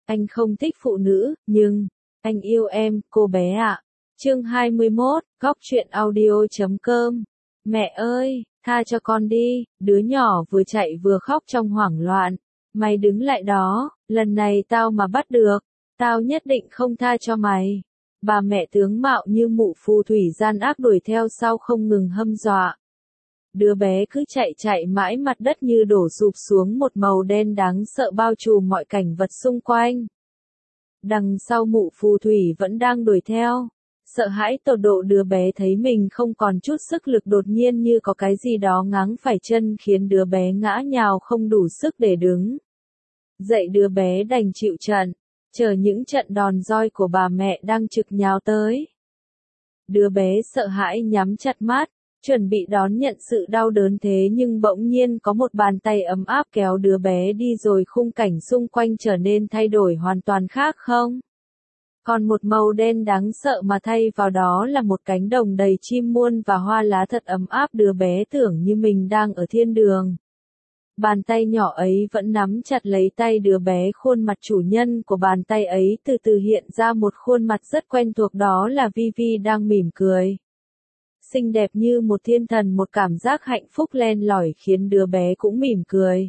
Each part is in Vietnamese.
anh không thích phụ nữ, nhưng, anh yêu em, cô bé ạ. Chương 21, góc truyện audio.com. Mẹ ơi, tha cho con đi, đứa nhỏ vừa chạy vừa khóc trong hoảng loạn. Mày đứng lại đó, lần này tao mà bắt được, tao nhất định không tha cho mày. Bà mẹ tướng mạo như mụ phù thủy gian ác đuổi theo sau không ngừng hâm dọa. Đứa bé cứ chạy mãi, mặt đất như đổ sụp xuống, một màu đen đáng sợ bao trùm mọi cảnh vật xung quanh. Đằng sau mụ phù thủy vẫn đang đuổi theo. Sợ hãi tột độ, đứa bé thấy mình không còn chút sức lực, đột nhiên như có cái gì đó ngáng phải chân khiến đứa bé ngã nhào không đủ sức để đứng dậy. Đứa bé đành chịu trận, chờ những trận đòn roi của bà mẹ đang trực nhào tới. Đứa bé sợ hãi nhắm chặt mắt, chuẩn bị đón nhận sự đau đớn, thế nhưng bỗng nhiên có một bàn tay ấm áp kéo đứa bé đi, rồi khung cảnh xung quanh trở nên thay đổi hoàn toàn khác không? Còn một màu đen đáng sợ, mà thay vào đó là một cánh đồng đầy chim muôn và hoa lá thật ấm áp. Đứa bé tưởng như mình đang ở thiên đường. Bàn tay nhỏ ấy vẫn nắm chặt lấy tay đứa bé, khuôn mặt chủ nhân của bàn tay ấy từ từ hiện ra một khuôn mặt rất quen thuộc, đó là Vivi đang mỉm cười. Xinh đẹp như một thiên thần, một cảm giác hạnh phúc len lỏi khiến đứa bé cũng mỉm cười.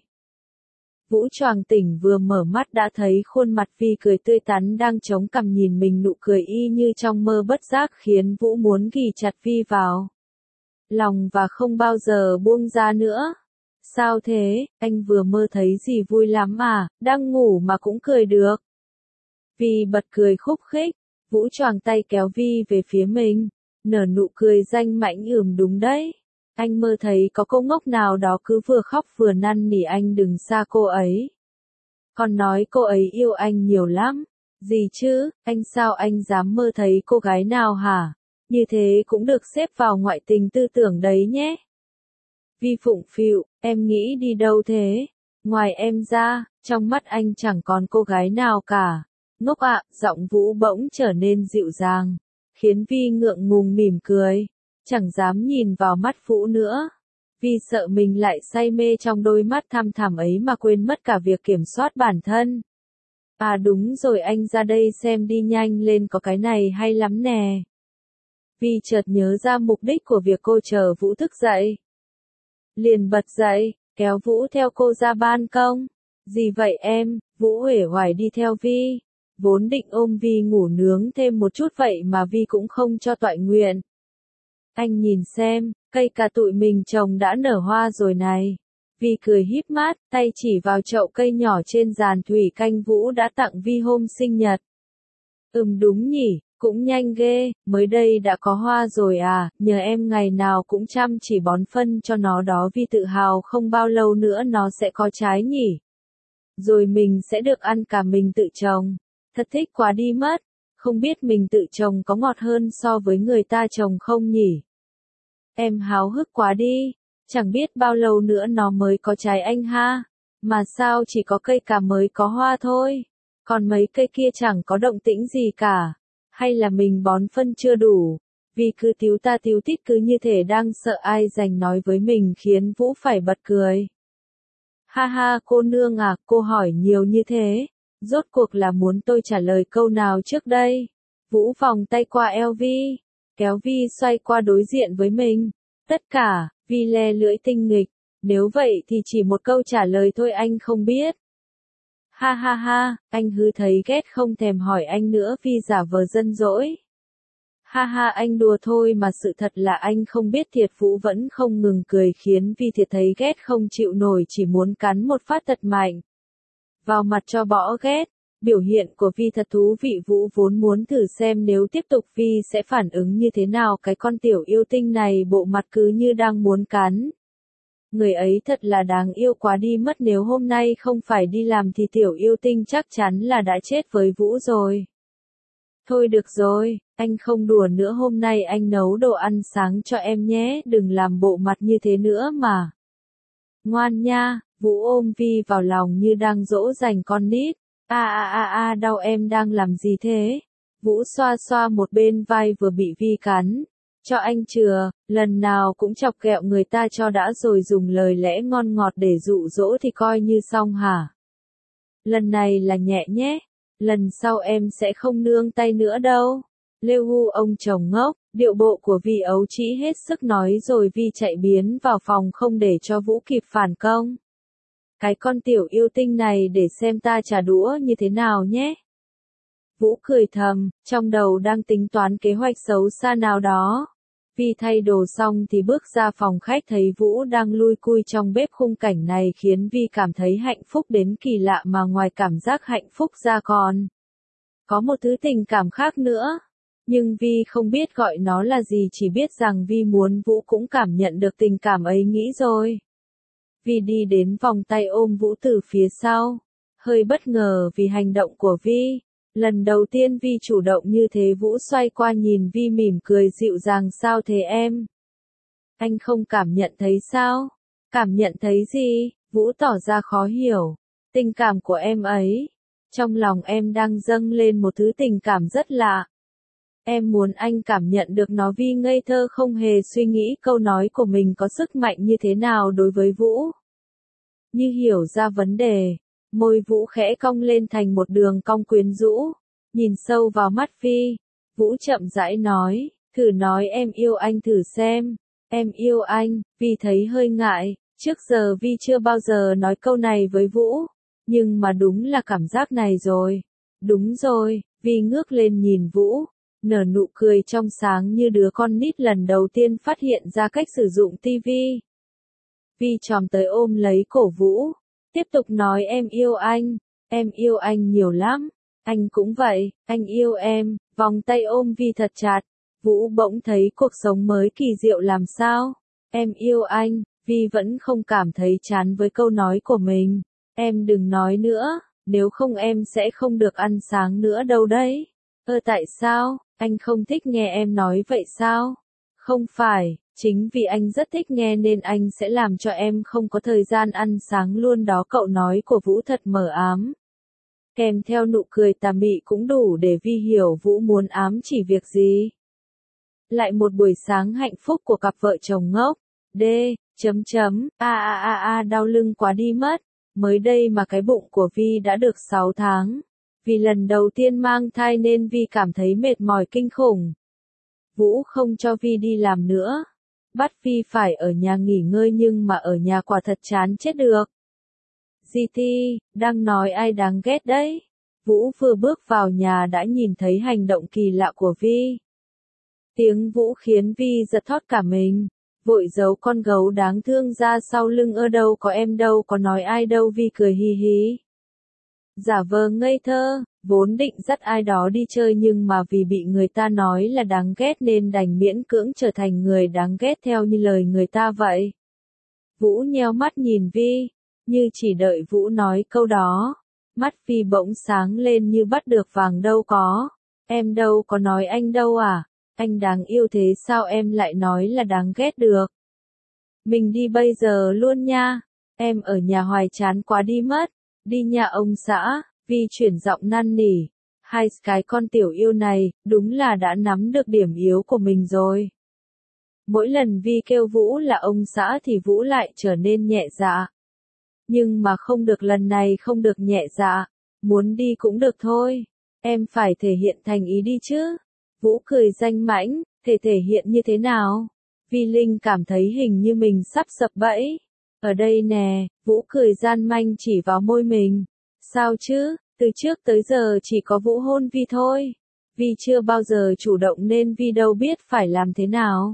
Vũ choàng tỉnh, vừa mở mắt đã thấy khuôn mặt Vi cười tươi tắn đang chống cằm nhìn mình, nụ cười y như trong mơ, bất giác khiến Vũ muốn ghì chặt Vi vào lòng và không bao giờ buông ra nữa. Sao thế, anh vừa mơ thấy gì vui lắm à, đang ngủ mà cũng cười được. Vi bật cười khúc khích, Vũ choàng tay kéo Vi về phía mình, nở nụ cười danh mãnh. Đúng đấy. Anh mơ thấy có cô ngốc nào đó cứ vừa khóc vừa năn nỉ anh đừng xa cô ấy. Còn nói cô ấy yêu anh nhiều lắm. Gì chứ, anh sao anh dám mơ thấy cô gái nào hả? Như thế cũng được xếp vào ngoại tình tư tưởng đấy nhé. Vi phụng phịu, em nghĩ đi đâu thế? Ngoài em ra, trong mắt anh chẳng còn cô gái nào cả. Ngốc ạ, giọng Vũ bỗng trở nên dịu dàng, khiến Vi ngượng ngùng mỉm cười. Chẳng dám nhìn vào mắt Vũ nữa. Vi sợ mình lại say mê trong đôi mắt thăm thẳm ấy mà quên mất cả việc kiểm soát bản thân. À đúng rồi, anh ra đây xem đi, nhanh lên, có cái này hay lắm nè. Vi chợt nhớ ra mục đích của việc cô chờ Vũ thức dậy. Liền bật dậy, kéo Vũ theo cô ra ban công. Gì vậy em? Vũ uể oải đi theo Vi. Vốn định ôm Vi ngủ nướng thêm một chút vậy mà Vi cũng không cho toại nguyện. Anh nhìn xem, cây cà tụi mình trồng đã nở hoa rồi này. Vi cười híp mắt, tay chỉ vào chậu cây nhỏ trên giàn thủy canh Vũ đã tặng Vi hôm sinh nhật. Đúng nhỉ, cũng nhanh ghê, mới đây đã có hoa rồi à, nhờ em ngày nào cũng chăm chỉ bón phân cho nó đó. Vi tự hào, không bao lâu nữa nó sẽ có trái nhỉ. Rồi mình sẽ được ăn cả mình tự trồng. Thật thích quá đi mất. Không biết mình tự trồng có ngọt hơn so với người ta trồng không nhỉ? Em háo hức quá đi, chẳng biết bao lâu nữa nó mới có trái anh ha. Mà sao chỉ có cây cà mới có hoa thôi? Còn mấy cây kia chẳng có động tĩnh gì cả. Hay là mình bón phân chưa đủ? Vì cứ tíu ta tíu tít cứ như thể đang sợ ai giành nói với mình, khiến Vũ phải bật cười. Ha ha, cô nương à, cô hỏi nhiều như thế. Rốt cuộc là muốn tôi trả lời câu nào trước đây? Vũ vòng tay qua eo Vi, kéo Vi xoay qua đối diện với mình. Tất cả, Vi le lưỡi tinh nghịch. Nếu vậy thì chỉ một câu trả lời thôi, anh không biết. Ha ha ha, anh hư thấy ghét không thèm hỏi anh nữa. Vi giả vờ dân dỗi. Ha ha, anh đùa thôi mà, sự thật là anh không biết thiệt. Vũ vẫn không ngừng cười khiến Vi thiệt thấy ghét không chịu nổi, chỉ muốn cắn một phát thật mạnh vào mặt cho bỏ ghét. Biểu hiện của Vi thật thú vị, Vũ vốn muốn thử xem nếu tiếp tục Vi sẽ phản ứng như thế nào. Cái con tiểu yêu tinh này bộ mặt cứ như đang muốn cắn. Người ấy thật là đáng yêu quá đi mất, nếu hôm nay không phải đi làm thì tiểu yêu tinh chắc chắn là đã chết với Vũ rồi. Thôi được rồi, anh không đùa nữa, hôm nay anh nấu đồ ăn sáng cho em nhé, đừng làm bộ mặt như thế nữa mà. Ngoan nha. Vũ ôm Vi vào lòng như đang dỗ dành con nít. Đau, em đang làm gì thế? Vũ xoa xoa một bên vai vừa bị Vi cắn. Cho anh chừa, lần nào cũng chọc ghẹo người ta cho đã rồi dùng lời lẽ ngon ngọt để dụ dỗ thì coi như xong hả? Lần này là nhẹ nhé. Lần sau em sẽ không nương tay nữa đâu. Lêu Hu ông chồng ngốc, điệu bộ của Vi ấu trĩ hết sức nói rồi Vi chạy biến vào phòng không để cho Vũ kịp phản công. Cái con tiểu yêu tinh này để xem ta trả đũa như thế nào nhé. Vũ cười thầm, trong đầu đang tính toán kế hoạch xấu xa nào đó. Vi thay đồ xong thì bước ra phòng khách thấy Vũ đang lui cui trong bếp, khung cảnh này khiến Vi cảm thấy hạnh phúc đến kỳ lạ, mà ngoài cảm giác hạnh phúc ra còn có một thứ tình cảm khác nữa. Nhưng Vi không biết gọi nó là gì, chỉ biết rằng Vi muốn Vũ cũng cảm nhận được tình cảm ấy nghĩ rồi. Vi đi đến vòng tay ôm Vũ từ phía sau. Hơi bất ngờ vì hành động của Vi. Lần đầu tiên Vi chủ động như thế. Vũ xoay qua nhìn Vi mỉm cười dịu dàng, sao thế em? Anh không cảm nhận thấy sao? Cảm nhận thấy gì? Vũ tỏ ra khó hiểu. Tình cảm của em ấy. Trong lòng em đang dâng lên một thứ tình cảm rất lạ. Em muốn anh cảm nhận được nó. Vi ngây thơ không hề suy nghĩ câu nói của mình có sức mạnh như thế nào đối với Vũ. Như hiểu ra vấn đề, môi Vũ khẽ cong lên thành một đường cong quyến rũ, nhìn sâu vào mắt Vi. Vũ chậm rãi nói, thử nói em yêu anh thử xem. Em yêu anh. Vi thấy hơi ngại, trước giờ Vi chưa bao giờ nói câu này với Vũ, nhưng mà đúng là cảm giác này rồi. Đúng rồi. Vi ngước lên nhìn Vũ, nở nụ cười trong sáng như đứa con nít lần đầu tiên phát hiện ra cách sử dụng tivi. Vi chồm tới ôm lấy cổ Vũ, tiếp tục nói em yêu anh nhiều lắm, anh cũng vậy, anh yêu em. Vòng tay ôm Vi thật chặt, Vũ bỗng thấy cuộc sống mới kỳ diệu làm sao. Em yêu anh. Vi vẫn không cảm thấy chán với câu nói của mình. Em đừng nói nữa, nếu không em sẽ không được ăn sáng nữa đâu đấy. Tại sao, anh không thích nghe em nói vậy sao? Không phải, chính vì anh rất thích nghe nên anh sẽ làm cho em không có thời gian ăn sáng luôn đó. Cậu nói của Vũ thật mờ ám. Kèm theo nụ cười tà mị cũng đủ để Vi hiểu Vũ muốn ám chỉ việc gì. Lại một buổi sáng hạnh phúc của cặp vợ chồng ngốc. Đau lưng quá đi mất. Mới đây mà cái bụng của Vi đã được 6 tháng. Vì lần đầu tiên mang thai nên Vi cảm thấy mệt mỏi kinh khủng. Vũ không cho Vi đi làm nữa. Bắt Vi phải ở nhà nghỉ ngơi, nhưng mà ở nhà quả thật chán chết được. GT, đang nói ai đáng ghét đấy. Vũ vừa bước vào nhà đã nhìn thấy hành động kỳ lạ của Vi. Tiếng Vũ khiến Vi giật thót cả mình. Vội giấu con gấu đáng thương ra sau lưng. Đâu có em đâu có nói ai đâu. Vi cười hi hí. Giả vờ ngây thơ, vốn định dắt ai đó đi chơi nhưng mà vì bị người ta nói là đáng ghét nên đành miễn cưỡng trở thành người đáng ghét theo như lời người ta vậy. Vũ nheo mắt nhìn Vi, như chỉ đợi Vũ nói câu đó. Mắt Vi bỗng sáng lên như bắt được vàng. Đâu có, em đâu có nói anh đâu à, anh đáng yêu thế sao em lại nói là đáng ghét được. Mình đi bây giờ luôn nha, em ở nhà hoài chán quá đi mất. Đi nhà ông xã. Vi chuyển giọng năn nỉ. Hai cái con tiểu yêu này, đúng là đã nắm được điểm yếu của mình rồi. Mỗi lần Vi kêu Vũ là ông xã thì Vũ lại trở nên nhẹ dạ. Nhưng mà không được, lần này không được nhẹ dạ. Muốn đi cũng được thôi. Em phải thể hiện thành ý đi chứ. Vũ cười danh mãnh, thể hiện như thế nào? Vi Linh cảm thấy hình như mình sắp sập bẫy. Ở đây nè, Vũ cười gian manh chỉ vào môi mình. Sao chứ, từ trước tới giờ chỉ có Vũ hôn Vi thôi. Vi chưa bao giờ chủ động nên Vi đâu biết phải làm thế nào.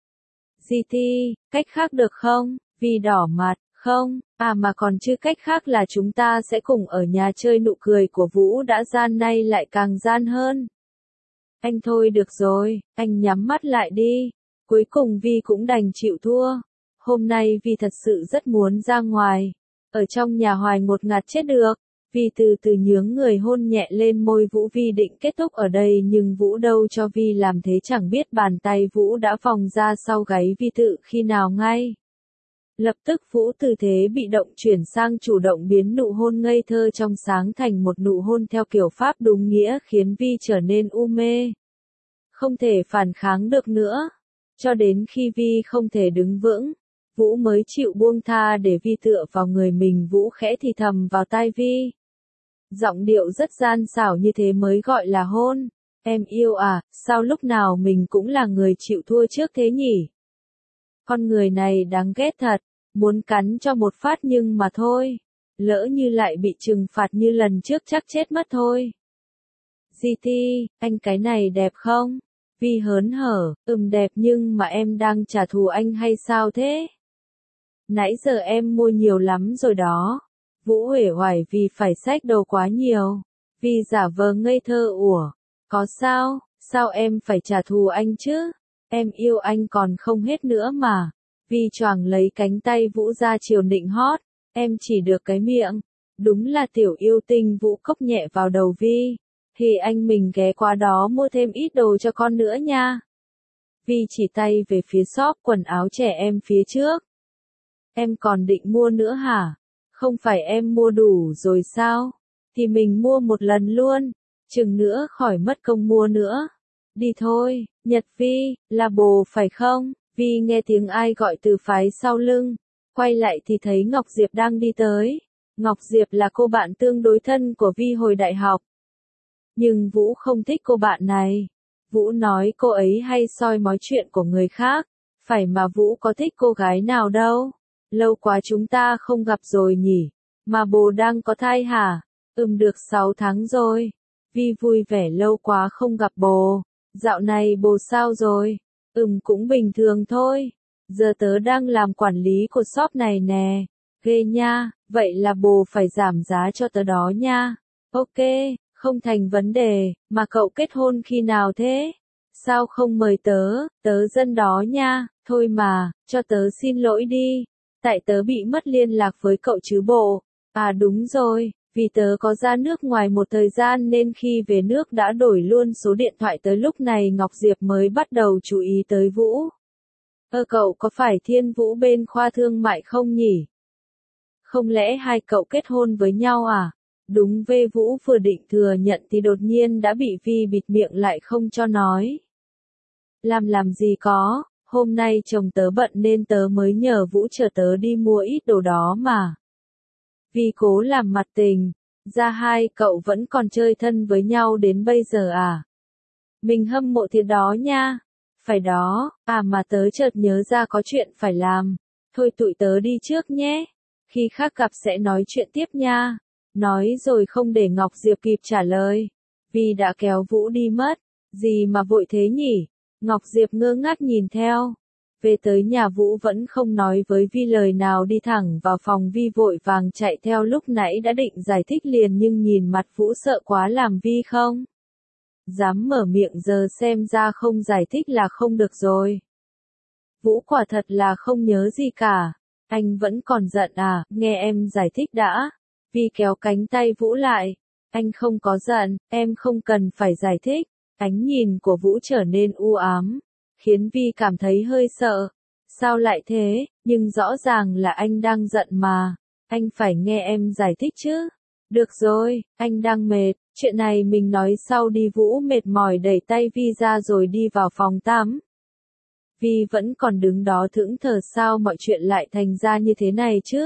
GT, cách khác được không? Vi đỏ mặt, không, mà còn chứ cách khác là chúng ta sẽ cùng ở nhà chơi. Nụ cười của Vũ đã gian nay lại càng gian hơn. Anh thôi được rồi, anh nhắm mắt lại đi. Cuối cùng Vi cũng đành chịu thua. Hôm nay Vi thật sự rất muốn ra ngoài. Ở trong nhà hoài ngột ngạt chết được. Vi từ từ nhướng người hôn nhẹ lên môi Vũ. Vi định kết thúc ở đây nhưng Vũ đâu cho Vi làm thế. Chẳng biết bàn tay Vũ đã vòng ra sau gáy Vi tự khi nào ngay. Lập tức Vũ từ thế bị động chuyển sang chủ động, biến nụ hôn ngây thơ trong sáng thành một nụ hôn theo kiểu Pháp đúng nghĩa, khiến Vi trở nên u mê. Không thể phản kháng được nữa. Cho đến khi Vi không thể đứng vững, Vũ mới chịu buông tha để Vi tựa vào người mình. Vũ khẽ thì thầm vào tai Vi. Giọng điệu rất gian xảo như thế mới gọi là hôn. Em yêu à, sao lúc nào mình cũng là người chịu thua trước thế nhỉ? Con người này đáng ghét thật, muốn cắn cho một phát nhưng mà thôi. Lỡ như lại bị trừng phạt như lần trước chắc chết mất thôi. GT, anh cái này đẹp không? Vi hớn hở, đẹp nhưng mà em đang trả thù anh hay sao thế? Nãy giờ em mua nhiều lắm rồi đó. Vũ uể oải vì phải xách đồ quá nhiều. Vi giả vờ ngây thơ ủa. Có sao, sao em phải trả thù anh chứ? Em yêu anh còn không hết nữa mà. Vi choàng lấy cánh tay Vũ ra chiều nịnh hót. Em chỉ được cái miệng. Đúng là tiểu yêu tinh. Vũ cốc nhẹ vào đầu Vi. Thì anh mình ghé qua đó mua thêm ít đồ cho con nữa nha. Vi chỉ tay về phía shop quần áo trẻ em phía trước. Em còn định mua nữa hả? Không phải em mua đủ rồi sao? Thì mình mua một lần luôn. Chừng nữa khỏi mất công mua nữa. Đi thôi, Nhật Vi, là bồ phải không? Vi nghe tiếng ai gọi từ phái sau lưng. Quay lại thì thấy Ngọc Diệp đang đi tới. Ngọc Diệp là cô bạn tương đối thân của Vi hồi đại học. Nhưng Vũ không thích cô bạn này. Vũ nói cô ấy hay soi mói chuyện của người khác. Phải mà Vũ có thích cô gái nào đâu. Lâu quá chúng ta không gặp rồi nhỉ. Mà bồ đang có thai hả? Được 6 tháng rồi. Vi vui vẻ lâu quá không gặp bồ. Dạo này bồ sao rồi? Cũng bình thường thôi. Giờ tớ đang làm quản lý của shop này nè. Ghê nha, vậy là bồ phải giảm giá cho tớ đó nha. Ok, không thành vấn đề, mà cậu kết hôn khi nào thế? Sao không mời tớ, tớ dân đó nha, thôi mà, cho tớ xin lỗi đi. Tại tớ bị mất liên lạc với cậu chứ bộ. À đúng rồi, vì tớ có ra nước ngoài một thời gian nên khi về nước đã đổi luôn số điện thoại tới lúc này Ngọc Diệp mới bắt đầu chú ý tới Vũ. Cậu có phải Thiên Vũ bên khoa thương mại không nhỉ? Không lẽ hai cậu kết hôn với nhau à? Đúng về Vũ vừa định thừa nhận thì đột nhiên đã bị Vi bịt miệng lại không cho nói. Làm gì có, hôm nay chồng tớ bận nên tớ mới nhờ Vũ chở tớ đi mua ít đồ đó mà. Vi cố làm mặt tình, ra hai cậu vẫn còn chơi thân với nhau đến bây giờ à? Mình hâm mộ thiệt đó nha. Phải đó, à mà tớ chợt nhớ ra có chuyện phải làm. Thôi tụi tớ đi trước nhé. Khi khác gặp sẽ nói chuyện tiếp nha. Nói rồi không để Ngọc Diệp kịp trả lời. Vi đã kéo Vũ đi mất. Gì mà vội thế nhỉ? Ngọc Diệp ngơ ngác nhìn theo. Về tới nhà Vũ vẫn không nói với Vi lời nào đi thẳng vào phòng Vi vội vàng chạy theo lúc nãy đã định giải thích liền nhưng nhìn mặt Vũ sợ quá làm Vi không dám mở miệng giờ xem ra không giải thích là không được rồi. Vũ quả thật là không nhớ gì cả. Anh vẫn còn giận à, nghe em giải thích đã. Vi kéo cánh tay Vũ lại. Anh không có giận, em không cần phải giải thích. Ánh nhìn của Vũ trở nên u ám, khiến Vi cảm thấy hơi sợ. Sao lại thế, nhưng rõ ràng là anh đang giận mà. Anh phải nghe em giải thích chứ. Được rồi, anh đang mệt, chuyện này mình nói sau đi. Vũ mệt mỏi đẩy tay Vi ra rồi đi vào phòng tắm. Vi vẫn còn đứng đó thẫn thờ sao mọi chuyện lại thành ra như thế này chứ.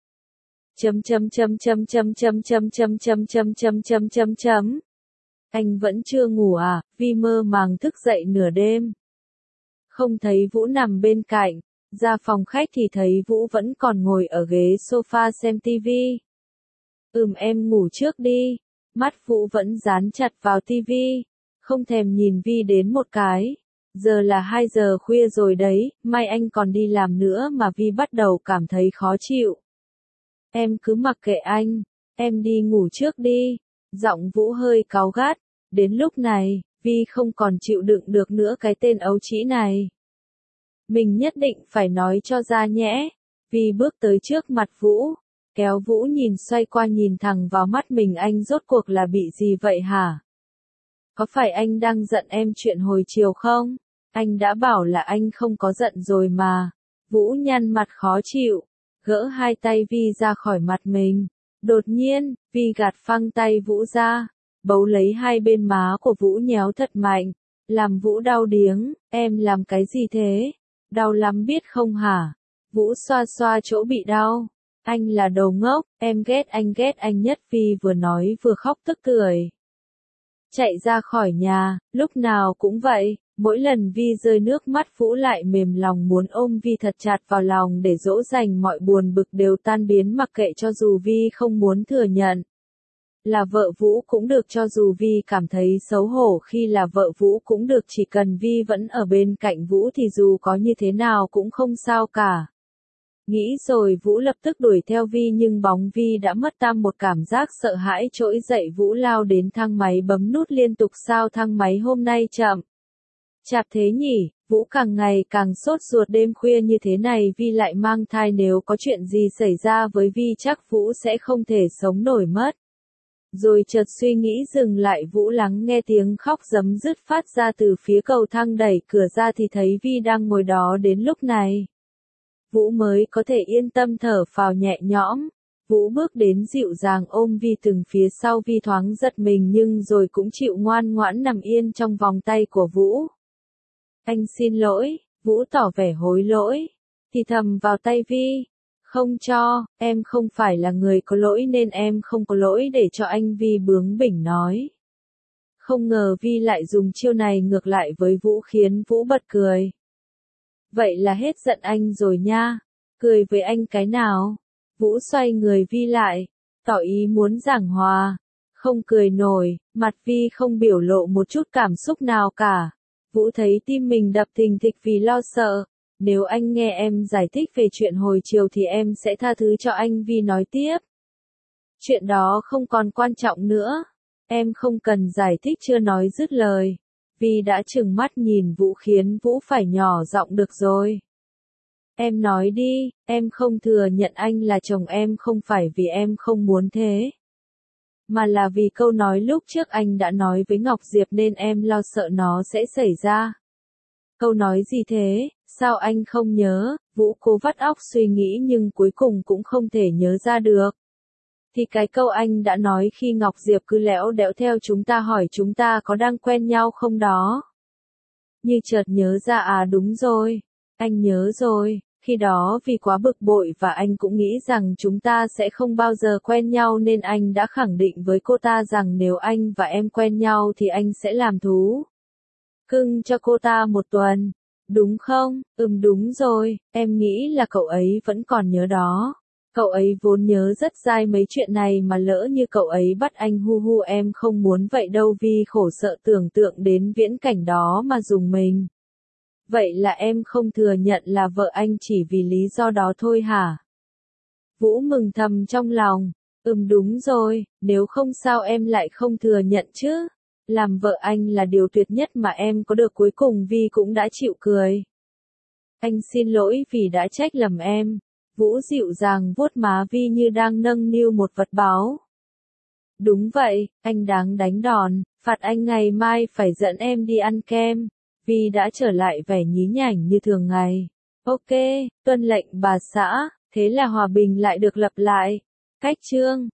Anh vẫn chưa ngủ à? Vi mơ màng thức dậy nửa đêm. Không thấy Vũ nằm bên cạnh, ra phòng khách thì thấy Vũ vẫn còn ngồi ở ghế sofa xem tivi. Em ngủ trước đi. Mắt Vũ vẫn dán chặt vào tivi, không thèm nhìn Vi đến một cái. Giờ là 2 giờ khuya rồi đấy, mai anh còn đi làm nữa mà. Vi bắt đầu cảm thấy khó chịu. Em cứ mặc kệ anh, em đi ngủ trước đi. Giọng Vũ hơi cáu gắt. Đến lúc này, Vi không còn chịu đựng được nữa cái tên ấu trĩ này. Mình nhất định phải nói cho ra nhẽ. Vi bước tới trước mặt Vũ, kéo Vũ nhìn xoay qua nhìn thẳng vào mắt mình. Anh rốt cuộc là bị gì vậy hả? Có phải anh đang giận em chuyện hồi chiều không? Anh đã bảo là anh không có giận rồi mà. Vũ nhăn mặt khó chịu, gỡ hai tay Vi ra khỏi mặt mình. Đột nhiên, Vi gạt phăng tay Vũ ra, bấu lấy hai bên má của Vũ nhéo thật mạnh, làm Vũ đau điếng. Em làm cái gì thế? Đau lắm biết không hả? Vũ xoa xoa chỗ bị đau. Anh là đồ ngốc, em ghét anh nhất. Vi vừa nói vừa khóc tức cười. Chạy ra khỏi nhà, lúc nào cũng vậy, mỗi lần Vi rơi nước mắt Vũ lại mềm lòng muốn ôm Vi thật chặt vào lòng để dỗ dành mọi buồn bực đều tan biến mặc kệ cho dù Vi không muốn thừa nhận. Là vợ Vũ cũng được cho dù Vi cảm thấy xấu hổ khi là vợ Vũ cũng được chỉ cần Vi vẫn ở bên cạnh Vũ thì dù có như thế nào cũng không sao cả. Nghĩ rồi Vũ lập tức đuổi theo Vi nhưng bóng Vi đã mất tăm một cảm giác sợ hãi trỗi dậy Vũ lao đến thang máy bấm nút liên tục sao thang máy hôm nay chậm. Chạp thế nhỉ, Vũ càng ngày càng sốt ruột đêm khuya như thế này Vi lại mang thai nếu có chuyện gì xảy ra với Vi chắc Vũ sẽ không thể sống nổi mất. Rồi chợt suy nghĩ dừng lại Vũ lắng nghe tiếng khóc giấm dứt phát ra từ phía cầu thang đẩy cửa ra thì thấy Vi đang ngồi đó đến lúc này. Vũ mới có thể yên tâm thở phào nhẹ nhõm. Vũ bước đến dịu dàng ôm Vi từng phía sau Vi thoáng giật mình nhưng rồi cũng chịu ngoan ngoãn nằm yên trong vòng tay của Vũ. Anh xin lỗi, Vũ tỏ vẻ hối lỗi. Thì thầm vào tay Vi. Không cho, em không phải là người có lỗi nên em không có lỗi để cho anh Vi bướng bỉnh nói. Không ngờ Vi lại dùng chiêu này ngược lại với Vũ khiến Vũ bật cười. Vậy là hết giận anh rồi nha. Cười với anh cái nào? Vũ xoay người Vi lại, tỏ ý muốn giảng hòa. Không cười nổi, mặt Vi không biểu lộ một chút cảm xúc nào cả. Vũ thấy tim mình đập thình thịch vì lo sợ. Nếu anh nghe em giải thích về chuyện hồi chiều thì em sẽ tha thứ cho anh. Vi nói tiếp. Chuyện đó không còn quan trọng nữa. Em không cần giải thích chưa nói dứt lời. Vi đã trừng mắt nhìn Vũ khiến Vũ phải nhỏ giọng được rồi. Em nói đi, em không thừa nhận anh là chồng em không phải vì em không muốn thế. Mà là vì câu nói lúc trước anh đã nói với Ngọc Diệp nên em lo sợ nó sẽ xảy ra. Câu nói gì thế, sao anh không nhớ? Vũ cố vắt óc suy nghĩ nhưng cuối cùng cũng không thể nhớ ra được. Thì cái câu anh đã nói khi Ngọc Diệp cứ lẽo đẽo theo chúng ta hỏi chúng ta có đang quen nhau không đó. Như chợt nhớ ra đúng rồi, anh nhớ rồi, khi đó vì quá bực bội và anh cũng nghĩ rằng chúng ta sẽ không bao giờ quen nhau nên anh đã khẳng định với cô ta rằng nếu anh và em quen nhau thì anh sẽ làm thú cưng cho cô ta một tuần. Đúng không? Đúng rồi, em nghĩ là cậu ấy vẫn còn nhớ đó. Cậu ấy vốn nhớ rất dai mấy chuyện này mà lỡ như cậu ấy bắt anh hu em không muốn vậy đâu. Vi khổ sợ tưởng tượng đến viễn cảnh đó mà rùng mình. Vậy là em không thừa nhận là vợ anh chỉ vì lý do đó thôi hả? Vũ mừng thầm trong lòng. Đúng rồi, nếu không sao em lại không thừa nhận chứ. Làm vợ anh là điều tuyệt nhất mà em có được. Cuối cùng Vi cũng đã chịu cười. Anh xin lỗi vì đã trách lầm em. Vũ dịu dàng vuốt má Vi như đang nâng niu một vật báu. Đúng vậy, anh đáng đánh đòn, phạt anh ngày mai phải dẫn em đi ăn kem. Vi đã trở lại vẻ nhí nhảnh như thường ngày. Ok, tuân lệnh bà xã, thế là hòa bình lại được lập lại. Cách chương